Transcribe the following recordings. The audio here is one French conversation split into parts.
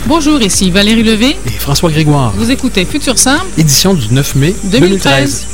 Bonjour, ici Valérie Levé et François Grégoire. Vous écoutez Futur Simple, édition du 9 mai 2013.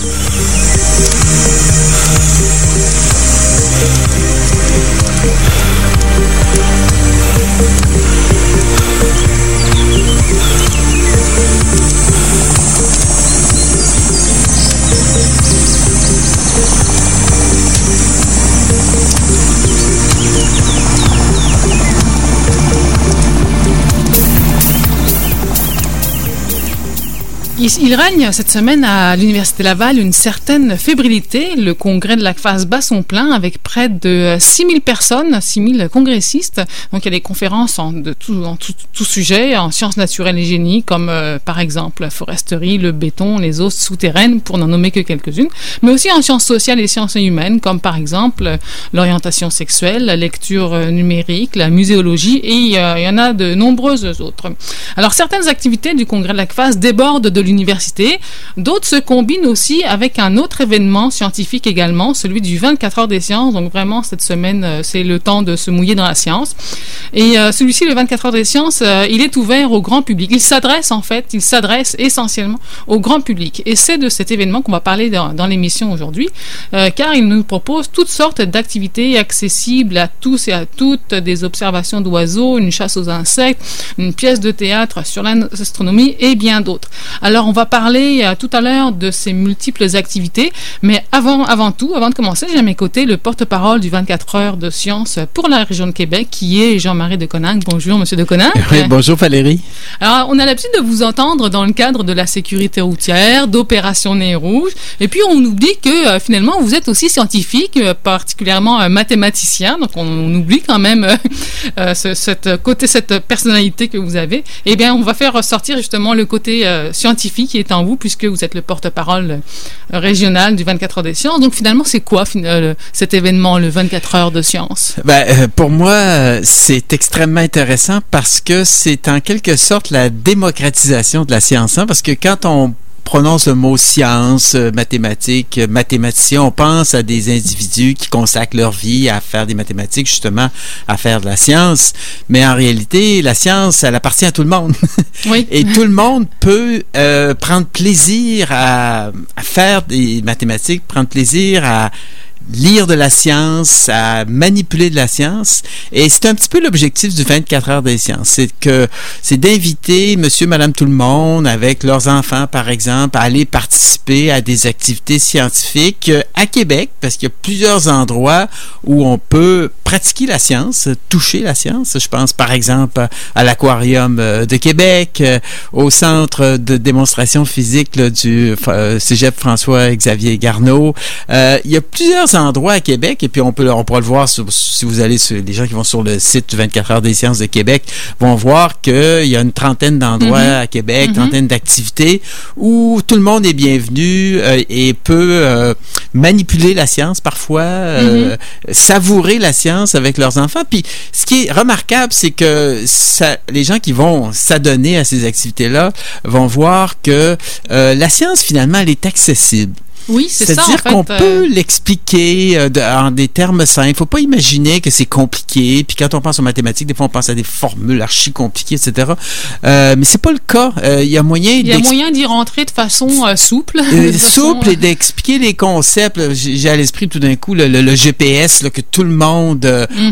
Il règne cette semaine à l'Université Laval une certaine fébrilité. Le congrès de la FAS bat son plein avec près de 6000 personnes, 6000 congressistes. Donc il y a des conférences en tout sujet, en sciences naturelles et génie, comme par exemple la foresterie, le béton, les eaux souterraines, pour n'en nommer que quelques-unes. Mais aussi en sciences sociales et sciences humaines, comme par exemple l'orientation sexuelle, la lecture numérique, la muséologie, et il y en a de nombreuses autres. Alors certaines activités du congrès de la FAS débordent de l'université. D'autres se combinent aussi avec un autre événement scientifique également, celui du 24 heures des sciences. Donc vraiment, cette semaine, c'est le temps de se mouiller dans la science. Et celui-ci, le 24 heures des sciences, il est ouvert au grand public. Il s'adresse essentiellement au grand public. Et c'est de cet événement qu'on va parler dans l'émission aujourd'hui, car il nous propose toutes sortes d'activités accessibles à tous et à toutes, des observations d'oiseaux, une chasse aux insectes, une pièce de théâtre sur l'astronomie et bien d'autres. Alors, on va parler tout à l'heure de ces multiples activités, mais avant de commencer, j'ai à mes côtés le porte-parole du 24 heures de sciences pour la région de Québec, qui est Jean-Marie de Coninck. Bonjour, Monsieur de Coninck. Oui, bonjour Valérie. Alors, on a l'habitude de vous entendre dans le cadre de la sécurité routière, d'Opération Nez Rouge, et puis on oublie que finalement, vous êtes aussi scientifique, particulièrement mathématicien, donc on oublie quand même cette personnalité que vous avez. Eh bien, on va faire ressortir justement le côté scientifique qui est en vous, puisque vous êtes le porte-parole régional du 24 heures des sciences. Donc finalement, c'est quoi cet événement, le 24 heures de sciences? Pour moi, c'est extrêmement intéressant parce que c'est en quelque sorte la démocratisation de la science, hein, parce que quand on prononce le mot science, mathématicien, on pense à des individus qui consacrent leur vie à faire des mathématiques, justement, à faire de la science. Mais en réalité, la science, elle appartient à tout le monde. Oui. Et tout le monde peut prendre plaisir à faire des mathématiques, prendre plaisir à lire de la science, à manipuler de la science. Et c'est un petit peu l'objectif du 24 heures des sciences. C'est d'inviter monsieur, madame, tout le monde, avec leurs enfants, par exemple, à aller participer à des activités scientifiques à Québec, parce qu'il y a plusieurs endroits où on peut pratiquer la science, toucher la science. Je pense, par exemple, à l'Aquarium de Québec, au centre de démonstration physique du Cégep François-Xavier Garneau. Il y a plusieurs endroits à Québec, et puis on pourra le voir si vous allez les gens qui vont sur le site du 24 heures des sciences de Québec vont voir qu'il y a une trentaine d'endroits à Québec, trentaine d'activités où tout le monde est bienvenu et peut manipuler la science parfois, savourer la science avec leurs enfants. Puis ce qui est remarquable, c'est que les gens qui vont s'adonner à ces activités-là vont voir que la science, finalement, elle est accessible. Oui, c'est ça, C'est-à-dire qu'on peut l'expliquer en des termes simples. Il ne faut pas imaginer que c'est compliqué. Puis quand on pense aux mathématiques, des fois, on pense à des formules archi compliquées, etc. Mais c'est pas le cas. Il y a moyen d'y rentrer de façon souple. Et d'expliquer les concepts. J'ai à l'esprit tout d'un coup le GPS que tout le monde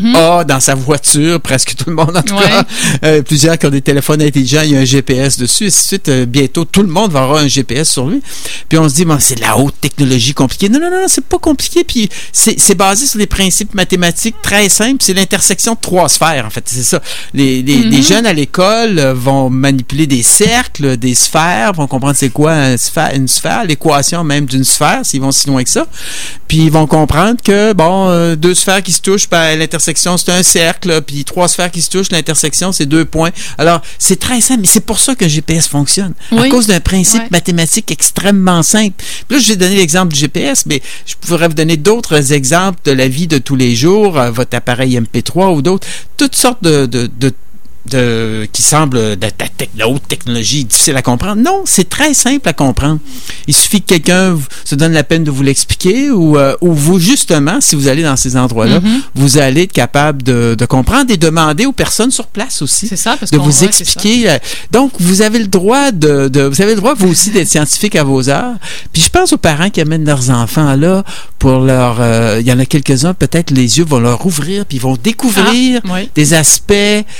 a dans sa voiture, presque tout le monde en tout cas. Plusieurs qui ont des téléphones intelligents, il y a un GPS dessus. Et ensuite, bientôt, tout le monde va avoir un GPS sur lui. Puis on se dit, c'est de la haute technologie compliquée. Non, c'est pas compliqué. Puis c'est basé sur des principes mathématiques très simples. C'est l'intersection de trois sphères, en fait. C'est ça. Les jeunes à l'école vont manipuler des cercles, des sphères, vont comprendre c'est quoi une sphère, l'équation même d'une sphère, s'ils vont si loin que ça. Puis ils vont comprendre que, deux sphères qui se touchent, l'intersection, c'est un cercle. Puis trois sphères qui se touchent, l'intersection, c'est 2 points. Alors, c'est très simple. Mais c'est pour ça que le GPS fonctionne. À cause d'un principe mathématique extrêmement simple. Puis là, je vais donner l'exemple du GPS, mais je pourrais vous donner d'autres exemples de la vie de tous les jours, votre appareil MP3 ou d'autres, toutes sortes de qui semble d'être de la haute technologie, difficile à comprendre. Non, c'est très simple à comprendre. Il suffit que quelqu'un se donne la peine de vous l'expliquer ou vous, justement, si vous allez dans ces endroits-là, vous allez être capable de comprendre et demander aux personnes sur place aussi. C'est ça, parce de vous expliquer. Donc, vous avez le droit vous aussi, d'être scientifique à vos heures. Puis, je pense aux parents qui amènent leurs enfants là pour il y en a quelques-uns, peut-être les yeux vont leur ouvrir puis ils vont découvrir des aspects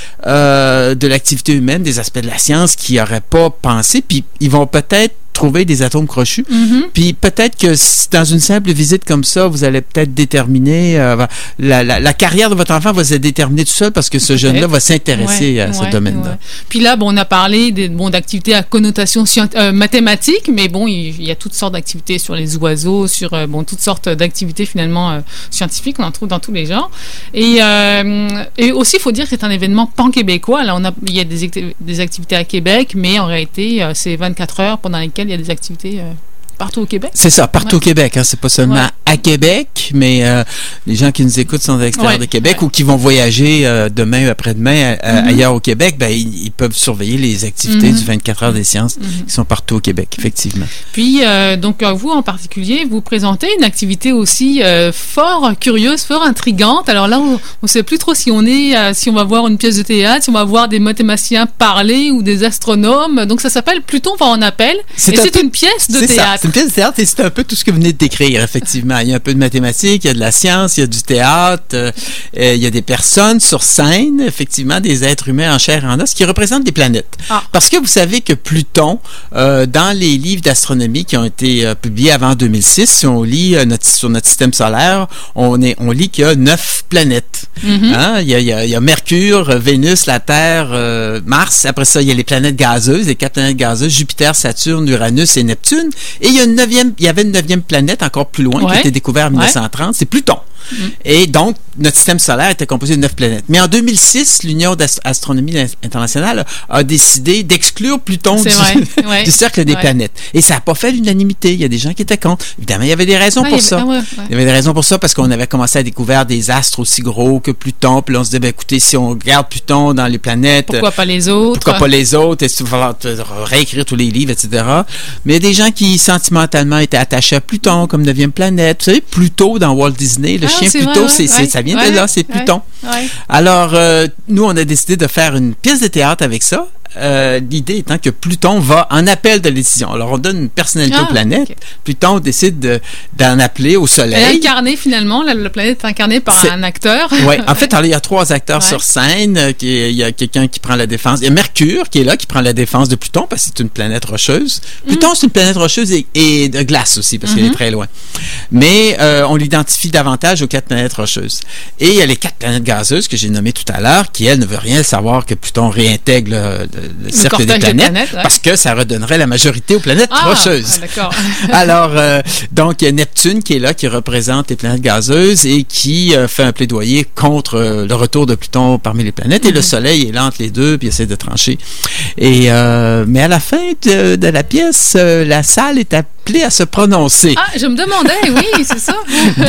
de l'activité humaine, des aspects de la science qu'ils n'auraient pas pensé, puis ils vont peut-être trouver des atomes crochus. Puis peut-être que dans une simple visite comme ça, vous allez peut-être déterminer la carrière de votre enfant va se déterminer tout seul parce que ce jeune-là va s'intéresser à ce domaine-là. Puis là, on a parlé d'activités à connotation mathématique, mais bon, il y a toutes sortes d'activités sur les oiseaux, sur toutes sortes d'activités finalement scientifiques, on en trouve dans tous les genres. Et aussi, il faut dire que c'est un événement pan-québécois. Là, il y a des activités à Québec, mais en réalité, c'est 24 heures pendant lesquelles il y a des activités partout au Québec. C'est ça, partout au Québec. Hein, c'est pas seulement à Québec, mais les gens qui nous écoutent sont à l'extérieur de Québec ou qui vont voyager demain ou après-demain ailleurs au Québec, ils peuvent surveiller les activités du 24 heures des sciences qui sont partout au Québec, effectivement. Puis, donc, vous en particulier, vous présentez une activité aussi fort curieuse, fort intrigante. Alors là, on ne sait plus trop si on va voir une pièce de théâtre, si on va voir des mathématiciens parler ou des astronomes. Donc, ça s'appelle Pluton va en appel. C'est une pièce de théâtre. Une pièce de théâtre, et c'est un peu tout ce que vous venez de décrire, effectivement. Il y a un peu de mathématiques, il y a de la science, il y a du théâtre, il y a des personnes sur scène, effectivement, des êtres humains en chair et en os qui représentent des planètes. Parce que vous savez que Pluton, dans les livres d'astronomie qui ont été publiés avant 2006, si on lit sur notre système solaire, on lit qu'il y a 9 planètes. Il y a Mercure, Vénus, la Terre, Mars. Après ça, il y a les planètes gazeuses, les 4 planètes gazeuses, Jupiter, Saturne, Uranus et Neptune. Et il y avait une 9e planète encore plus loin qui a été découverte en 1930, c'est Pluton. Et donc, notre système solaire était composé de 9 planètes. Mais en 2006, l'Union d'astronomie internationale a décidé d'exclure Pluton du cercle des planètes. Et ça n'a pas fait l'unanimité. Il y a des gens qui étaient contre. Évidemment, il y avait des raisons pour ça. Il y avait des raisons pour ça parce qu'on avait commencé à découvrir des astres aussi gros que Pluton. Puis là, on se disait, écoutez, si on regarde Pluton dans les planètes... Pourquoi pas les autres? Pourquoi pas les autres? Est-ce qu'il va falloir réécrire tous les livres, etc. Mais il y a des gens qui, sentimentalement, étaient attachés à Pluton comme 9e planète. Vous savez, Pluto dans Walt Disney, le chien Pluto, ça vient de là, c'est Pluton. Alors, nous, on a décidé de faire une pièce de théâtre avec ça. L'idée étant que Pluton va en appel de la décision. Alors, on donne une personnalité aux planètes. Okay. Pluton décide d'en appeler au Soleil. Elle est incarnée, finalement. La planète est incarnée par un acteur. Oui. En fait, il y a 3 acteurs sur scène. Il y a quelqu'un qui prend la défense. Il y a Mercure qui est là, qui prend la défense de Pluton parce que c'est une planète rocheuse. Pluton, c'est une planète rocheuse et de glace aussi parce qu'elle est très loin. Mais on l'identifie davantage aux 4 planètes rocheuses. Et il y a les 4 planètes gazeuses que j'ai nommées tout à l'heure qui, elles, ne veulent rien savoir que Pluton réintègre le cercle des planètes parce que ça redonnerait la majorité aux planètes rocheuses. D'accord. Alors, donc, il y a Neptune qui est là, qui représente les planètes gazeuses et qui fait un plaidoyer contre le retour de Pluton parmi les planètes. Et le Soleil est là entre les deux, puis essaie de trancher. Et, mais à la fin de la pièce, la salle est appelée à se prononcer. Ah, je me demandais, oui, c'est ça.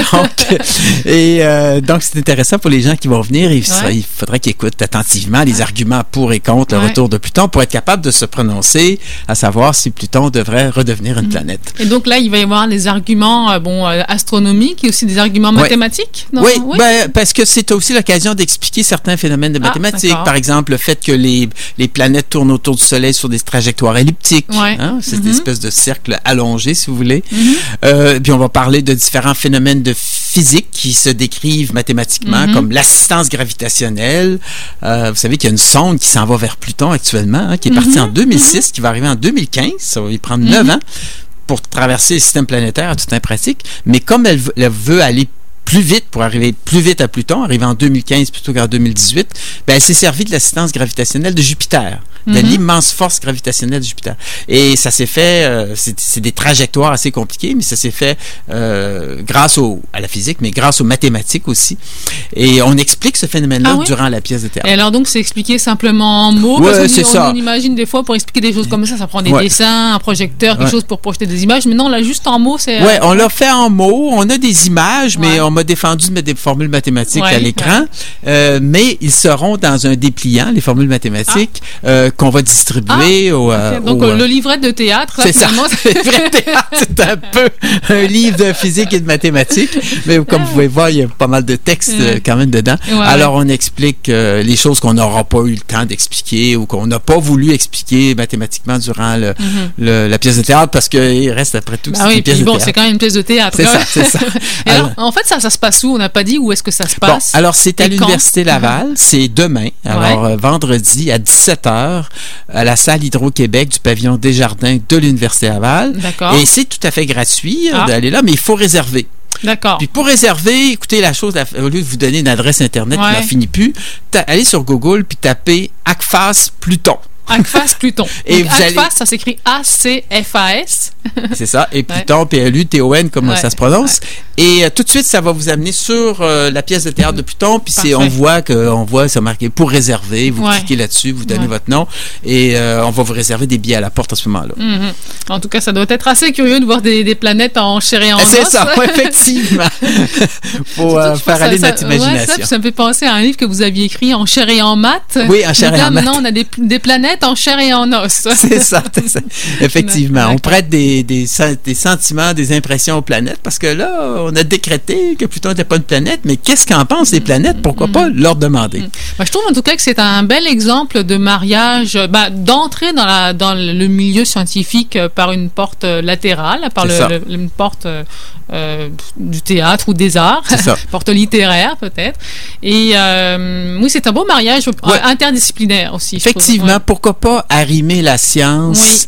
Donc, c'est intéressant pour les gens qui vont venir. Il faudrait qu'ils écoutent attentivement les arguments pour et contre le retour de Pluton pour être capable de se prononcer, à savoir si Pluton devrait redevenir une planète. Et donc là, il va y avoir des arguments astronomiques et aussi des arguments mathématiques? Oui, parce que c'est aussi l'occasion d'expliquer certains phénomènes de mathématiques. Par exemple, le fait que les planètes tournent autour du Soleil sur des trajectoires elliptiques. C'est une espèce de cercle allongé, si vous voulez. Puis on va parler de différents phénomènes de physique qui se décrivent mathématiquement, comme l'assistance gravitationnelle. Vous savez qu'il y a une sonde qui s'en va vers Pluton actuellement, qui est partie en 2006, qui va arriver en 2015. Ça va lui prendre 9 ans pour traverser le système planétaire à toute fin pratique. Mais comme elle veut aller plus vite pour arriver plus vite à Pluton, arriver en 2015 plutôt qu'en 2018, elle s'est servie de l'assistance gravitationnelle de Jupiter. de l'immense force gravitationnelle de Jupiter. Et ça s'est fait, c'est des trajectoires assez compliquées, mais ça s'est fait grâce à la physique, mais grâce aux mathématiques aussi. Et on explique ce phénomène-là durant la pièce de théâtre. Et alors donc, c'est expliqué simplement en mots? Ouais, parce c'est ça. On imagine des fois, pour expliquer des choses comme ça prend des dessins, un projecteur, quelque chose pour projeter des images, mais non, là, juste en mots, c'est... Oui, on l'a fait en mots, on a des images, mais on m'a défendu de mettre des formules mathématiques à l'écran, mais ils seront dans un dépliant, les formules mathématiques, qu'on va distribuer Donc, le livret de théâtre, c'est finalement... ça. Le livret de théâtre, c'est un peu un livre de physique et de mathématiques, mais comme vous pouvez voir, il y a pas mal de textes quand même dedans. Alors, on explique les choses qu'on n'aura pas eu le temps d'expliquer ou qu'on n'a pas voulu expliquer mathématiquement durant la pièce de théâtre, parce qu'il reste après tout une pièce de théâtre. C'est quand même une pièce de théâtre. C'est ça. Alors, en fait, ça se passe où? On n'a pas dit où est-ce que ça se passe. Bon, alors, c'est à l'Université Laval. C'est demain. Alors, vendredi à 17h à la salle Hydro-Québec du pavillon Desjardins de l'Université Laval. D'accord. Et c'est tout à fait gratuit d'aller là, mais il faut réserver. D'accord. Puis pour réserver, écoutez la chose, au lieu de vous donner une adresse Internet qui n'en finit plus, allez sur Google puis tapez ACFAS Pluton. ACFAS Pluton. Et donc, ACFAS, ça s'écrit ACFAS. C'est ça. Et Pluton, PLUTON, comme ça se prononce. Et tout de suite, ça va vous amener sur la pièce de théâtre de Pluton. Puis on voit ça marqué pour réserver. Vous cliquez là-dessus, vous donnez votre nom. Et on va vous réserver des billets à la porte à ce moment-là. En tout cas, ça doit être assez curieux de voir des planètes en chair et en os. C'est ça, effectivement. Faut faire aller notre imagination. Ça me fait penser à un livre que vous aviez écrit en chair et en maths. Oui, en chair et en maths. Maintenant, on a des planètes en chair et en os. C'est ça. Effectivement. On prête des sentiments, des impressions aux planètes, parce que là, on a décrété que Pluton n'était pas une planète, mais qu'est-ce qu'en pensent les planètes? Pourquoi pas leur demander? Je trouve en tout cas que c'est un bel exemple de mariage, d'entrer dans le milieu scientifique par une porte latérale, par une porte du théâtre ou des arts, porte littéraire peut-être. Et oui, c'est un beau mariage interdisciplinaire aussi. Effectivement, pourquoi pas arrimer la science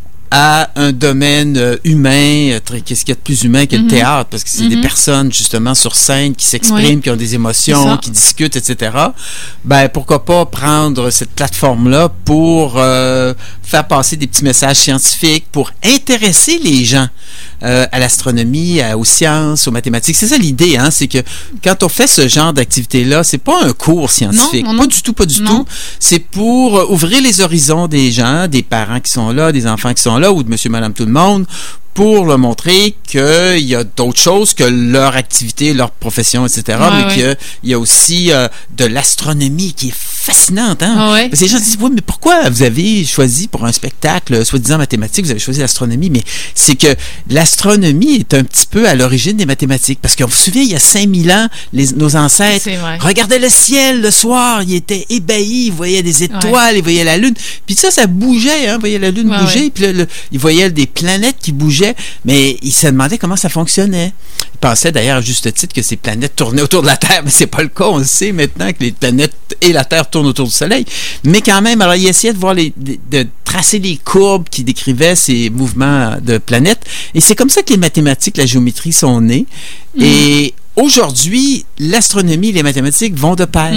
à un domaine humain, qu'est-ce qu'il y a de plus humain que le théâtre, parce que c'est des personnes justement sur scène qui s'expriment, qui ont des émotions, qui discutent, etc. Ben pourquoi pas prendre cette plateforme-là pour faire passer des petits messages scientifiques, pour intéresser les gens à l'astronomie, aux sciences, aux mathématiques. C'est ça l'idée, hein, c'est que quand on fait ce genre d'activité-là, c'est pas un cours scientifique, pas du tout. C'est pour ouvrir les horizons des gens, des parents qui sont là, des enfants qui sont là, ou de monsieur, madame, tout le monde, pour leur montrer qu'il y a d'autres choses que leur activité, leur profession, etc., mais qu'il y a aussi de l'astronomie qui est fascinante. Hein? Parce que les gens disent, oui, mais pourquoi vous avez choisi pour un spectacle soi-disant mathématique, vous avez choisi l'astronomie? Mais c'est que l'astronomie est un petit peu à l'origine des mathématiques. Parce qu'on vous souvient, il y a 5000 ans, nos ancêtres regardaient le ciel le soir, ils étaient ébahis, ils voyaient des étoiles, ils voyaient la Lune. Puis ça bougeait, hein, ils voyaient la Lune bouger, puis ils voyaient des planètes qui bougeaient, mais ils se demandaient comment ça fonctionnait. Ils pensaient d'ailleurs à juste titre que ces planètes tournaient autour de la Terre, mais c'est pas le cas. On le sait maintenant que les planètes et la Terre tournent autour du Soleil. Mais quand même, alors ils essayaient de voir de tracer les courbes qui décrivaient ces mouvements de planètes. Et c'est comme ça que les mathématiques, la géométrie sont nées. Et aujourd'hui, l'astronomie et les mathématiques vont de pair.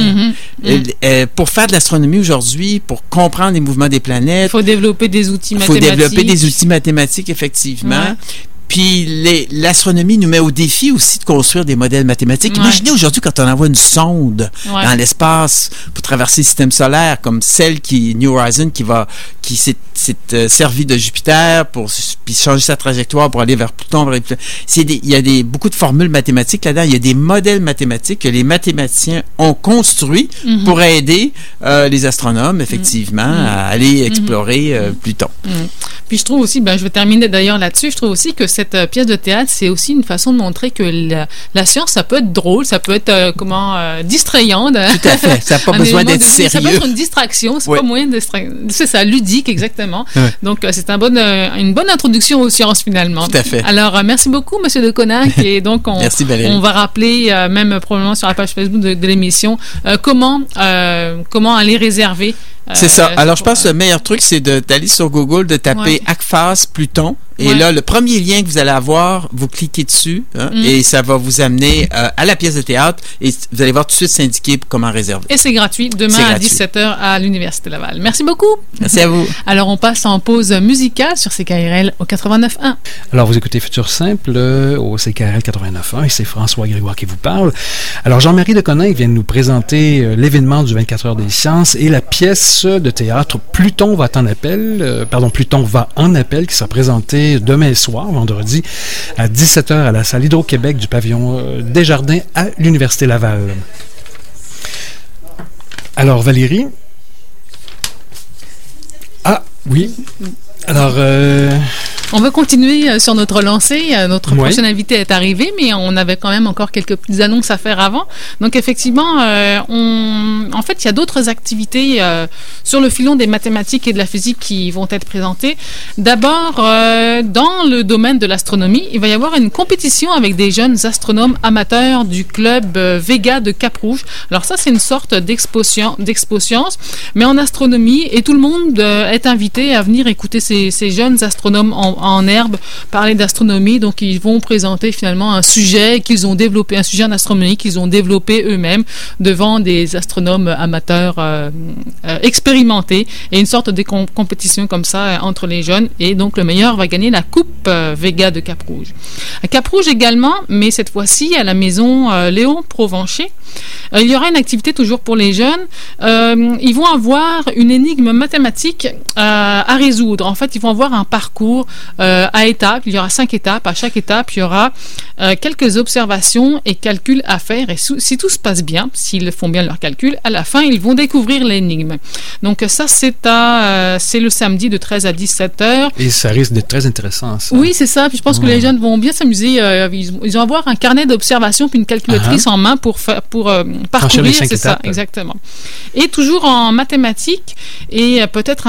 Pour faire de l'astronomie aujourd'hui, pour comprendre les mouvements des planètes, il faut développer des outils mathématiques, effectivement. Puis l'astronomie nous met au défi aussi de construire des modèles mathématiques. Imaginez aujourd'hui quand on envoie une sonde dans l'espace pour traverser le système solaire, comme celle New Horizon qui s'est servi de Jupiter pour puis changer sa trajectoire pour aller vers Pluton. Il y a beaucoup de formules mathématiques là-dedans. Il y a des modèles mathématiques que les mathématiciens ont construits pour aider les astronomes, effectivement, à aller explorer Pluton. Puis je trouve aussi, je vais terminer d'ailleurs là-dessus, je trouve aussi que cette pièce de théâtre, c'est aussi une façon de montrer que la science, ça peut être drôle, ça peut être, distrayant. Tout à fait, ça n'a pas besoin d'être sérieux. Ça peut être une distraction, c'est pas moyen de c'est ça, ludique, exactement. Donc, c'est une bonne introduction aux sciences, finalement. Tout à fait. Alors, merci beaucoup, M. Deconinck, et donc, merci, Valérie. On va rappeler, même probablement sur la page Facebook de l'émission, comment aller réserver C'est ça. Alors, je pense que le meilleur truc, c'est d'aller sur Google, de taper ACFAS Pluton. Et là, le premier lien que vous allez avoir, vous cliquez dessus et ça va vous amener à la pièce de théâtre et vous allez voir tout de suite s'indiquer comment réserver. Et c'est gratuit, demain à 17h à l'Université Laval. Merci beaucoup. Merci à vous. Alors, on passe en pause musicale sur CKRL au 89.1. Alors, vous écoutez Futur Simple au CKRL 89.1 et c'est François Grégoire qui vous parle. Alors, Jean-Marie Deconinck vient de nous présenter l'événement du 24 heures des sciences et la pièce de théâtre Pluton va en appel qui sera présentée demain soir, vendredi, à 17h à la salle Hydro-Québec du pavillon Desjardins à l'Université Laval. Alors, Valérie? Ah, oui. Alors... On va continuer sur notre lancée. Notre prochain invité est arrivé, mais on avait quand même encore quelques petites annonces à faire avant. Donc, effectivement, en fait, il y a d'autres activités sur le filon des mathématiques et de la physique qui vont être présentées. D'abord, dans le domaine de l'astronomie, il va y avoir une compétition avec des jeunes astronomes amateurs du club Vega de Cap-Rouge. Alors ça, c'est une sorte d'expo science, mais en astronomie, et tout le monde est invité à venir écouter ces jeunes astronomes en herbe parler d'astronomie. Donc, ils vont présenter finalement un sujet qu'ils ont développé, un sujet en astronomie qu'ils ont développé eux-mêmes devant des astronomes amateurs expérimentés et une sorte de compétition comme ça entre les jeunes. Et donc, le meilleur va gagner la Coupe Vega de Cap-Rouge. À Cap-Rouge également, mais cette fois-ci à la maison Léon Provencher, il y aura une activité toujours pour les jeunes. Ils vont avoir une énigme mathématique à résoudre. En fait, ils vont avoir un parcours à étapes. Il y aura 5 étapes. À chaque étape, il y aura quelques observations et calculs à faire. Et si tout se passe bien, s'ils font bien leurs calculs, à la fin, ils vont découvrir l'énigme. Donc ça, c'est le samedi de 13 à 17h. Et ça risque d'être très intéressant, ça. Oui, c'est ça. Puis je pense que les jeunes vont bien s'amuser. Ils vont avoir un carnet d'observation puis une calculatrice en main pour parcourir. C'est ça, exactement. Et toujours en mathématiques et peut-être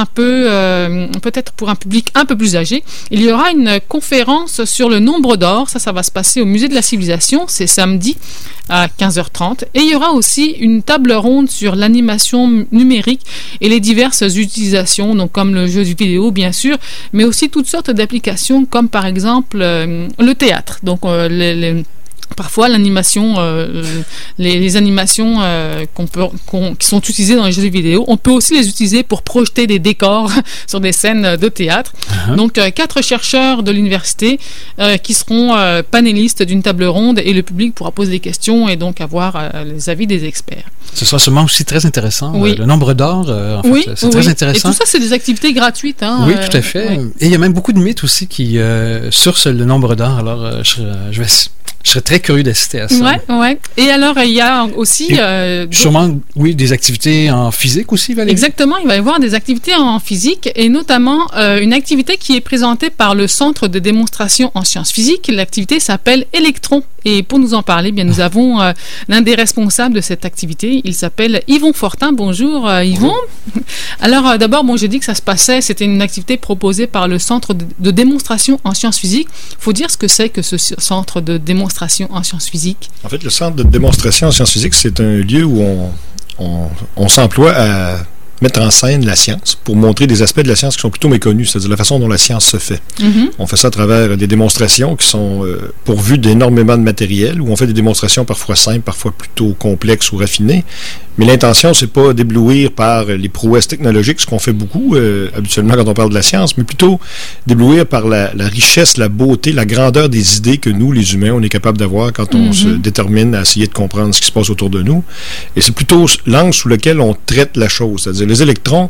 pour un public un peu plus âgé, il y aura une conférence sur le nombre d'or. Ça va se passer au Musée de la Civilisation. C'est samedi à 15h30. Et il y aura aussi une table ronde sur l'animation numérique et les diverses utilisations, donc comme le jeu vidéo, bien sûr, mais aussi toutes sortes d'applications, comme par exemple le théâtre. Donc, parfois, l'animation, les animations qui sont utilisées dans les jeux vidéo, on peut aussi les utiliser pour projeter des décors sur des scènes de théâtre. Donc, 4 chercheurs de l'université qui seront panélistes d'une table ronde et le public pourra poser des questions et donc avoir les avis des experts. Ce sera sûrement aussi très intéressant. Oui. Le nombre d'or, c'est très intéressant. Et tout ça, c'est des activités gratuites. Oui, tout à fait. Et il y a même beaucoup de mythes aussi sur le nombre d'or. Alors, je serais très curieux d'assister à ça. Oui. Et alors, il y a aussi... sûrement, des activités en physique aussi, Valérie? Exactement, il va y avoir des activités en physique et notamment une activité qui est présentée par le Centre de démonstration en sciences physiques. L'activité s'appelle Électron. Et pour nous en parler, bien, nous avons l'un des responsables de cette activité. Il s'appelle Yvon Fortin. Bonjour, Yvon. Alors, d'abord, j'ai dit que ça se passait, c'était une activité proposée par le Centre de démonstration en sciences physiques. Il faut dire ce que c'est que ce Centre de démonstration en sciences physiques. En fait, le Centre de démonstration en sciences physiques, c'est un lieu où on s'emploie à mettre en scène la science pour montrer des aspects de la science qui sont plutôt méconnus, c'est-à-dire la façon dont la science se fait. On fait ça à travers des démonstrations qui sont pourvues d'énormément de matériel, où on fait des démonstrations parfois simples, parfois plutôt complexes ou raffinées. Mais l'intention, c'est pas d'éblouir par les prouesses technologiques, ce qu'on fait beaucoup habituellement quand on parle de la science, mais plutôt d'éblouir par la richesse, la beauté, la grandeur des idées que nous, les humains, on est capable d'avoir quand on se détermine à essayer de comprendre ce qui se passe autour de nous. Et c'est plutôt l'angle sous lequel on traite la chose, c'est-à-dire les électrons,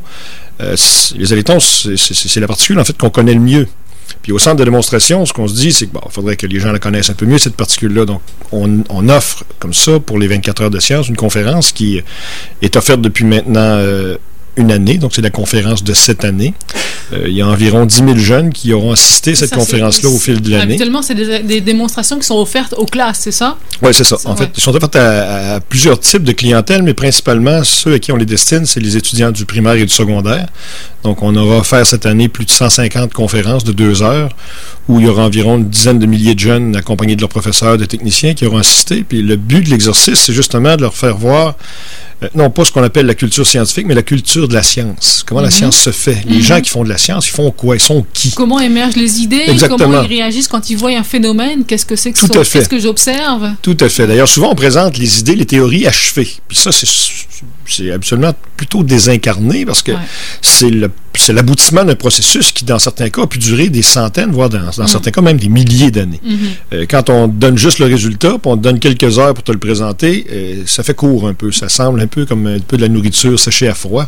c'est la particule, en fait, qu'on connaît le mieux. Puis au centre de démonstration, ce qu'on se dit, c'est que il faudrait que les gens la connaissent un peu mieux, cette particule-là. Donc, on offre comme ça, pour les 24 heures de science, une conférence qui est offerte depuis maintenant une année. Donc, c'est la conférence de cette année. Il y a environ 10 000 jeunes qui auront assisté à cette conférence-là au fil de l'année. Habituellement, c'est des démonstrations qui sont offertes aux classes, c'est ça? Oui, c'est ça. En fait, ils sont offertes à plusieurs types de clientèle, mais principalement ceux à qui on les destine, c'est les étudiants du primaire et du secondaire. Donc, on aura offert cette année plus de 150 conférences de 2 heures où il y aura environ une dizaine de milliers de jeunes accompagnés de leurs professeurs, de techniciens qui auront assisté. Puis le but de l'exercice, c'est justement de leur faire voir non pas ce qu'on appelle la culture scientifique, mais la culture de la science. Comment la science se fait. Les gens qui font de la science, ils font quoi? Ils sont qui? Comment émergent les idées? Exactement. Comment ils réagissent quand ils voient un phénomène? Qu'est-ce que c'est que ça? Qu'est-ce que j'observe? Tout à fait. D'ailleurs, souvent, on présente les idées, les théories achevées. Puis ça, c'est absolument plutôt désincarné parce que c'est l'aboutissement d'un processus qui, dans certains cas, a pu durer des centaines, voire dans certains cas, même des milliers d'années. Quand on donne juste le résultat, puis on te donne quelques heures pour te le présenter, ça fait court un peu. Ça semble un peu comme un peu de la nourriture séchée à froid.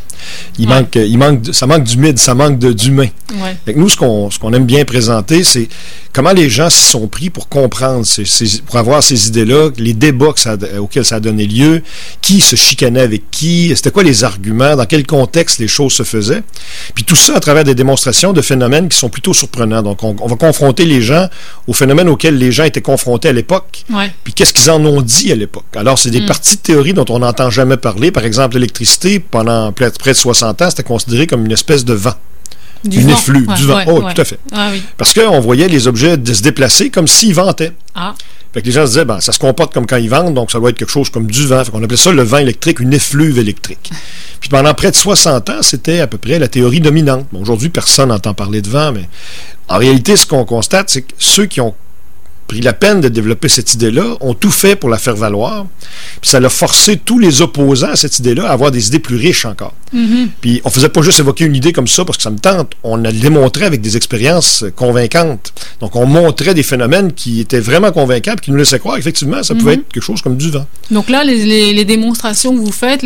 Ça manque d'humide, ça manque d'humain. Fait que nous, ce qu'on aime bien présenter, c'est comment les gens s'y sont pris pour comprendre, pour avoir ces idées-là, les débats auxquels ça a donné lieu, qui se chicanait avec qui, c'était quoi les arguments, dans quel contexte les choses se faisaient. Puis tout ça à travers des démonstrations de phénomènes qui sont plutôt surprenants. Donc, on va confronter les gens aux phénomènes auxquels les gens étaient confrontés à l'époque. Puis qu'est-ce qu'ils en ont dit à l'époque. Alors, c'est des parties de théorie dont on n'entend jamais parler. Par exemple, l'électricité, pendant près de 60 ans, c'était considéré comme une espèce de vent. Du effluve, du vent. Tout à fait. Parce qu'on voyait les objets se déplacer comme s'ils ventaient. Fait que les gens se disaient, ça se comporte comme quand ils vendent, donc ça doit être quelque chose comme du vent. Fait qu'on appelait ça le vent électrique, une effluve électrique. Puis pendant près de 60 ans, c'était à peu près la théorie dominante. Bon, aujourd'hui, personne n'entend parler de vent, mais en réalité, ce qu'on constate, c'est que ceux qui ont pris la peine de développer cette idée-là, ont tout fait pour la faire valoir. Puis ça a forcé tous les opposants à cette idée-là à avoir des idées plus riches encore. Puis on faisait pas juste évoquer une idée comme ça parce que ça me tente. On a démontré avec des expériences convaincantes. Donc on montrait des phénomènes qui étaient vraiment convaincants et qui nous laissaient croire effectivement ça pouvait être quelque chose comme du vent. Donc là, les démonstrations que vous faites,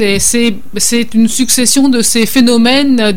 c'est une succession de ces phénomènes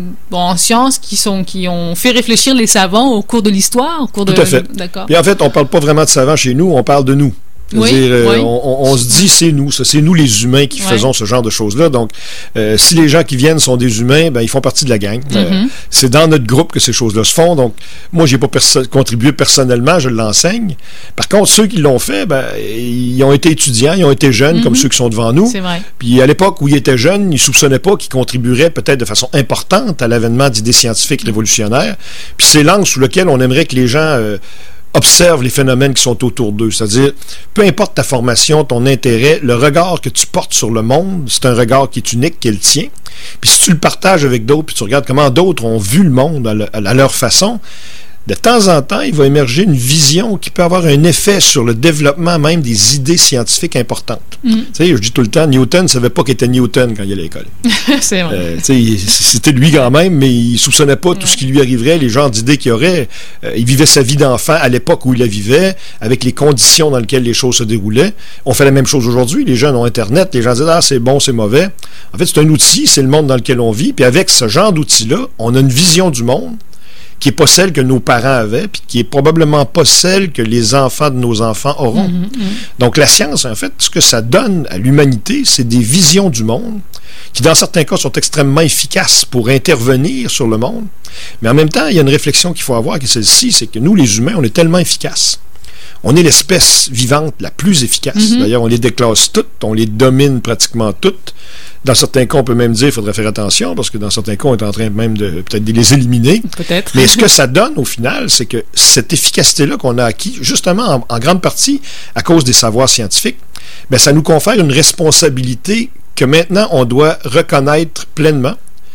en sciences qui ont fait réfléchir les savants au cours de l'histoire, Tout à fait. D'accord. Puis en fait, on parle pas vraiment de savants chez nous, on parle de nous. C'est-à-dire, on se dit, c'est nous les humains qui faisons ce genre de choses-là. Donc, si les gens qui viennent sont des humains, ils font partie de la gang. C'est dans notre groupe que ces choses-là se font. Donc, moi, j'ai pas contribué personnellement, je l'enseigne. Par contre, ceux qui l'ont fait, ils ont été étudiants, ils ont été jeunes, comme ceux qui sont devant nous. C'est vrai. Puis, à l'époque où ils étaient jeunes, ils soupçonnaient pas qu'ils contribueraient peut-être de façon importante à l'avènement d'idées scientifiques révolutionnaires. Puis, c'est l'angle sous lequel on aimerait que les gens observe les phénomènes qui sont autour d'eux. C'est-à-dire, peu importe ta formation, ton intérêt, le regard que tu portes sur le monde, c'est un regard qui est unique, qui est le tien. Puis si tu le partages avec d'autres, puis tu regardes comment d'autres ont vu le monde à leur façon, de temps en temps, il va émerger une vision qui peut avoir un effet sur le développement même des idées scientifiques importantes. Tu sais, je dis tout le temps, Newton ne savait pas qu'il était Newton quand il allait à l'école. C'est vrai. C'était lui quand même, mais il ne soupçonnait pas tout ce qui lui arriverait, les genres d'idées qu'il aurait. Il vivait sa vie d'enfant à l'époque où il la vivait, avec les conditions dans lesquelles les choses se déroulaient. On fait la même chose aujourd'hui. Les jeunes ont Internet, les gens disent « Ah, c'est bon, c'est mauvais ». En fait, c'est un outil, c'est le monde dans lequel on vit. Puis avec ce genre d'outil-là, on a une vision du monde qui n'est pas celle que nos parents avaient, puis qui est probablement pas celle que les enfants de nos enfants auront. Donc, la science, en fait, ce que ça donne à l'humanité, c'est des visions du monde qui, dans certains cas, sont extrêmement efficaces pour intervenir sur le monde. Mais en même temps, il y a une réflexion qu'il faut avoir, qui est celle-ci, c'est que nous, les humains, on est tellement efficaces. On est l'espèce vivante la plus efficace. D'ailleurs, on les déclasse toutes, on les domine pratiquement toutes. Dans certains cas, on peut même dire qu'il faudrait faire attention, parce que dans certains cas, on est en train même peut-être de les éliminer. Peut-être. Mais ce que ça donne, au final, c'est que cette efficacité-là qu'on a acquis, justement, en grande partie, à cause des savoirs scientifiques, ça nous confère une responsabilité que maintenant, on doit reconnaître pleinement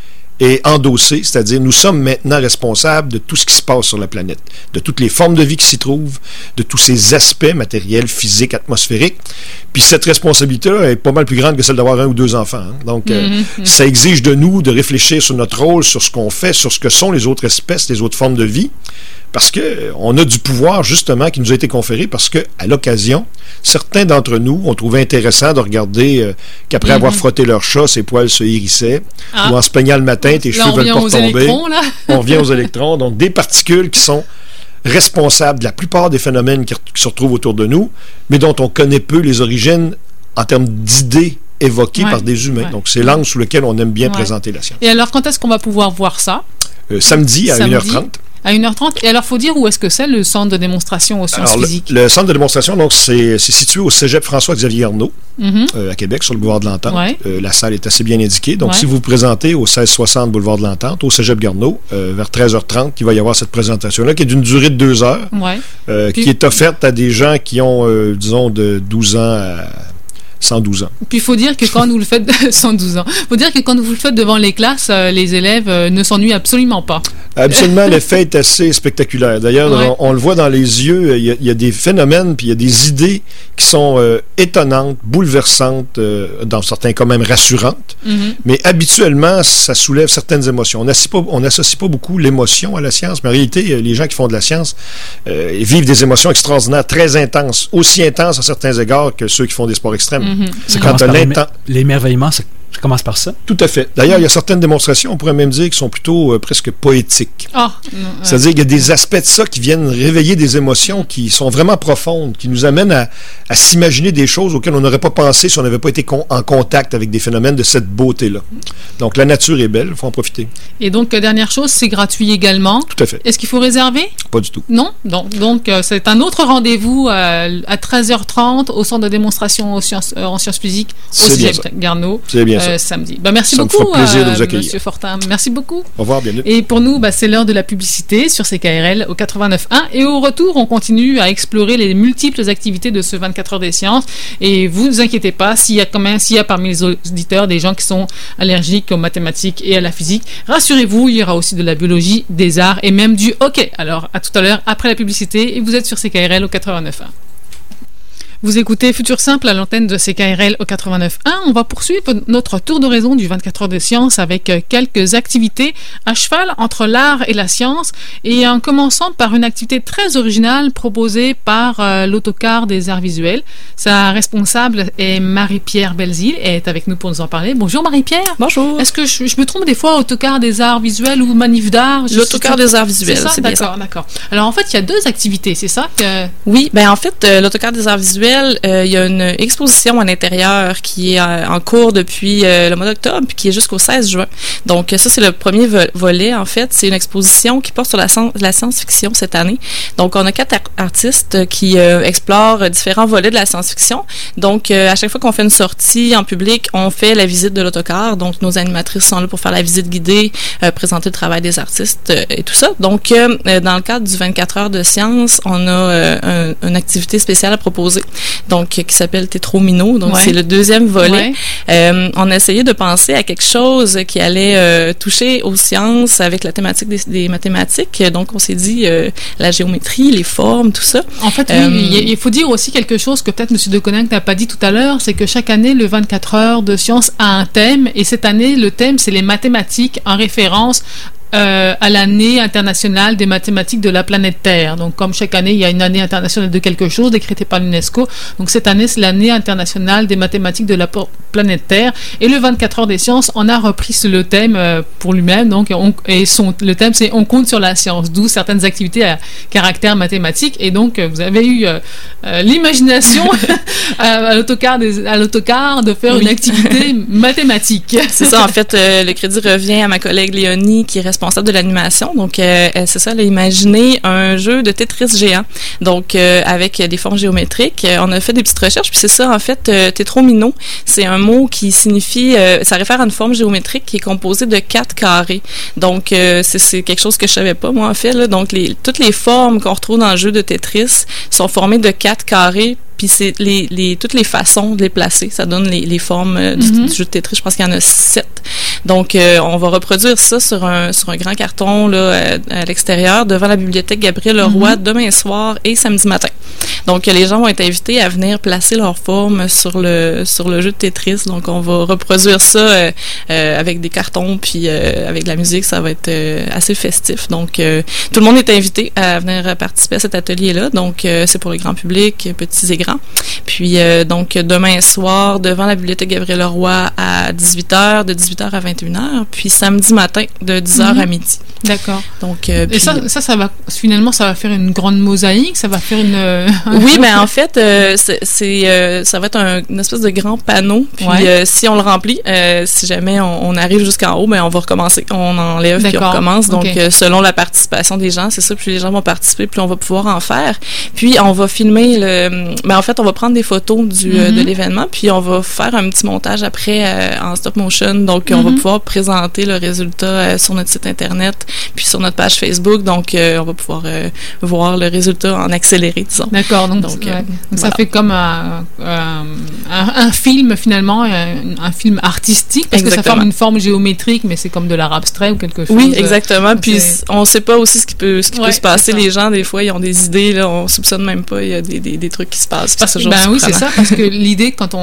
et endosser, c'est-à-dire nous sommes maintenant responsables de tout ce qui se passe sur la planète, de toutes les formes de vie qui s'y trouvent, de tous ces aspects matériels, physiques, atmosphériques. Puis cette responsabilité-là est pas mal plus grande que celle d'avoir 1 ou 2 enfants. Donc, ça exige de nous de réfléchir sur notre rôle, sur ce qu'on fait, sur ce que sont les autres espèces, les autres formes de vie, parce qu'on a du pouvoir, justement, qui nous a été conféré, parce qu'à l'occasion, certains d'entre nous ont trouvé intéressant de regarder qu'après avoir frotté leur chat, ses poils se hérissaient, ou en se peignant le matin, tes cheveux veulent pas retomber. On revient aux électrons. Donc, des particules qui sont responsables de la plupart des phénomènes qui se retrouvent autour de nous, mais dont on connaît peu les origines en termes d'idées évoquées par des humains. Donc, c'est l'angle sous lequel on aime bien présenter la science. Et alors, quand est-ce qu'on va pouvoir voir ça? samedi à 1h30. À 1h30. Et alors, il faut dire où est-ce que c'est le centre de démonstration aux sciences physiques? Le centre de démonstration, donc, c'est situé au cégep François-Xavier Garneau, à Québec, sur le boulevard de l'Entente. Ouais. La salle est assez bien indiquée. Donc, si vous vous présentez au 1660 boulevard de l'Entente, au cégep Garneau, vers 13h30, il va y avoir cette présentation-là, qui est d'une durée de 2 heures, qui est offerte à des gens qui ont, disons, de 12 ans à 112 ans. Puis il faut dire que quand vous le faites 112 ans. Il faut dire que quand vous le faites devant les classes, les élèves ne s'ennuient absolument pas. Absolument, l'effet est assez spectaculaire. D'ailleurs, on le voit dans les yeux, il y a des phénomènes, puis il y a des idées qui sont étonnantes, bouleversantes, dans certains cas même rassurantes. Mais habituellement, ça soulève certaines émotions. On n'associe pas beaucoup l'émotion à la science, mais en réalité, les gens qui font de la science vivent des émotions extraordinaires, très intenses, aussi intenses à certains égards que ceux qui font des sports extrêmes. Ça commence par l'émerveillement, ça commence par ça. Tout à fait. D'ailleurs, il y a certaines démonstrations, on pourrait même dire, qui sont plutôt presque poétiques. C'est-à-dire qu'il y a des aspects de ça qui viennent réveiller des émotions qui sont vraiment profondes, qui nous amènent à s'imaginer des choses auxquelles on n'aurait pas pensé si on n'avait pas été en contact avec des phénomènes de cette beauté-là. Donc, la nature est belle, il faut en profiter. Et donc, dernière chose, c'est gratuit également. Tout à fait. Est-ce qu'il faut réserver? Pas du tout. Non? Donc, c'est un autre rendez-vous à 13h30 au centre de démonstration en sciences physiques au cégep Garneau. C'est bien ça. Samedi. Merci ça beaucoup, me fera plaisir de vous accueillir. Monsieur Fortin. Merci beaucoup. Au revoir, bienvenue. Et pour nous, c'est l'heure de la publicité sur CKRL au 89.1. Et au retour, on continue à explorer les multiples activités de ce 24 heures des sciences. Et vous inquiétez pas, s'il y a parmi les auditeurs des gens qui sont allergiques aux mathématiques et à la physique, rassurez-vous, il y aura aussi de la biologie, des arts et même du hockey. Alors, à tout à l'heure, après la publicité, et vous êtes sur CKRL au 89.1. Vous écoutez Futur Simple à l'antenne de CKRL au 89.1. On va poursuivre notre tour d'horizon du 24 heures de sciences avec quelques activités à cheval entre l'art et la science, et en commençant par une activité très originale proposée par l'Autocar des arts visuels. Sa responsable est Marie-Pierre Belzile et est avec nous pour nous en parler. Bonjour Marie-Pierre. Bonjour. Est-ce que je me trompe des fois, Autocar des arts visuels ou Manif d'art? L'Autocar des arts visuels, c'est bien ça. D'accord. Alors en fait, il y a 2 activités, c'est ça que... Oui, en fait, l'Autocar des arts visuels, il y a une exposition à l'intérieur qui est en cours depuis le mois d'octobre, puis qui est jusqu'au 16 juin. Donc, ça, c'est le premier volet, en fait. C'est une exposition qui porte sur la science-fiction cette année. Donc, on a 4 artistes qui explorent différents volets de la science-fiction. Donc, à chaque fois qu'on fait une sortie en public, on fait la visite de l'Autocar. Donc, nos animatrices sont là pour faire la visite guidée, présenter le travail des artistes et tout ça. Donc, dans le cadre du 24 heures de sciences, on a une activité spéciale à proposer. Donc, qui s'appelle Tétromino. Donc, c'est le deuxième volet. On a essayé de penser à quelque chose qui allait toucher aux sciences avec la thématique des mathématiques. Donc, on s'est dit la géométrie, les formes, tout ça. En fait, oui, il faut dire aussi quelque chose que peut-être M. Deconinck n'a pas dit tout à l'heure, c'est que chaque année, le 24 heures de sciences a un thème, et cette année, le thème, c'est les mathématiques en référence à l'année internationale des mathématiques de la planète Terre. Donc, comme chaque année, il y a une année internationale de quelque chose décrétée par l'UNESCO. Donc, cette année, c'est l'année internationale des mathématiques de la planète Terre. Et le 24 heures des sciences, on a repris le thème pour lui-même. Donc, le thème, c'est « On compte sur la science », d'où certaines activités à caractère mathématique. Et donc, vous avez eu l'imagination à l'autocar de faire une activité mathématique. C'est ça, en fait, le crédit revient à ma collègue Léonie, qui est responsable de l'animation. Donc, c'est ça, elle a imaginé un jeu de Tetris géant. Donc, avec des formes géométriques. On a fait des petites recherches, puis c'est ça, en fait, Tétromino, c'est un mot qui signifie, ça réfère à une forme géométrique qui est composée de 4 carrés. Donc, c'est quelque chose que je savais pas, moi, en fait, là. Donc, toutes les formes qu'on retrouve dans le jeu de Tetris sont formées de 4 carrés, puis c'est toutes les façons de les placer. Ça donne les formes du jeu de Tetris. Je pense qu'il y en a 7. Donc, on va reproduire ça sur un grand carton là, à l'extérieur, devant la bibliothèque Gabriel-Leroy, demain soir et samedi matin. Donc, les gens vont être invités à venir placer leurs formes sur le jeu de Tetris. Donc, on va reproduire ça avec des cartons, puis avec de la musique. Ça va être assez festif. Donc, tout le monde est invité à venir participer à cet atelier-là. Donc, c'est pour le grand public, petits et grands. écran. Puis, donc, demain soir, devant la bibliothèque Gabriel-Leroy à 18h, de 18h à 21h, puis samedi matin, de 10h à midi. D'accord. Donc, et puis, ça va, finalement, ça va faire une grande mosaïque, ça va faire une... oui, mais en fait, ça va être une espèce de grand panneau, puis si on le remplit, si jamais on arrive jusqu'en haut, ben on va recommencer. On enlève, puis on recommence. Donc, selon la participation des gens, c'est ça, puis les gens vont participer, puis on va pouvoir en faire. Puis, on va filmer mais en fait, on va prendre des photos de l'événement, puis on va faire un petit montage après en stop motion. Donc, on va pouvoir présenter le résultat sur notre site Internet, puis sur notre page Facebook. Donc, on va pouvoir voir le résultat en accéléré, disons. D'accord. Donc ça fait comme un film, finalement, un film artistique, parce que ça forme une forme géométrique, mais c'est comme de l'art abstrait ou quelque chose. Oui, exactement. Puis, on ne sait pas aussi ce qui peut se passer. Les gens, des fois, ils ont des idées, là, on soupçonne même pas, il y a des trucs qui se passent. Oui, c'est ça, parce que l'idée, quand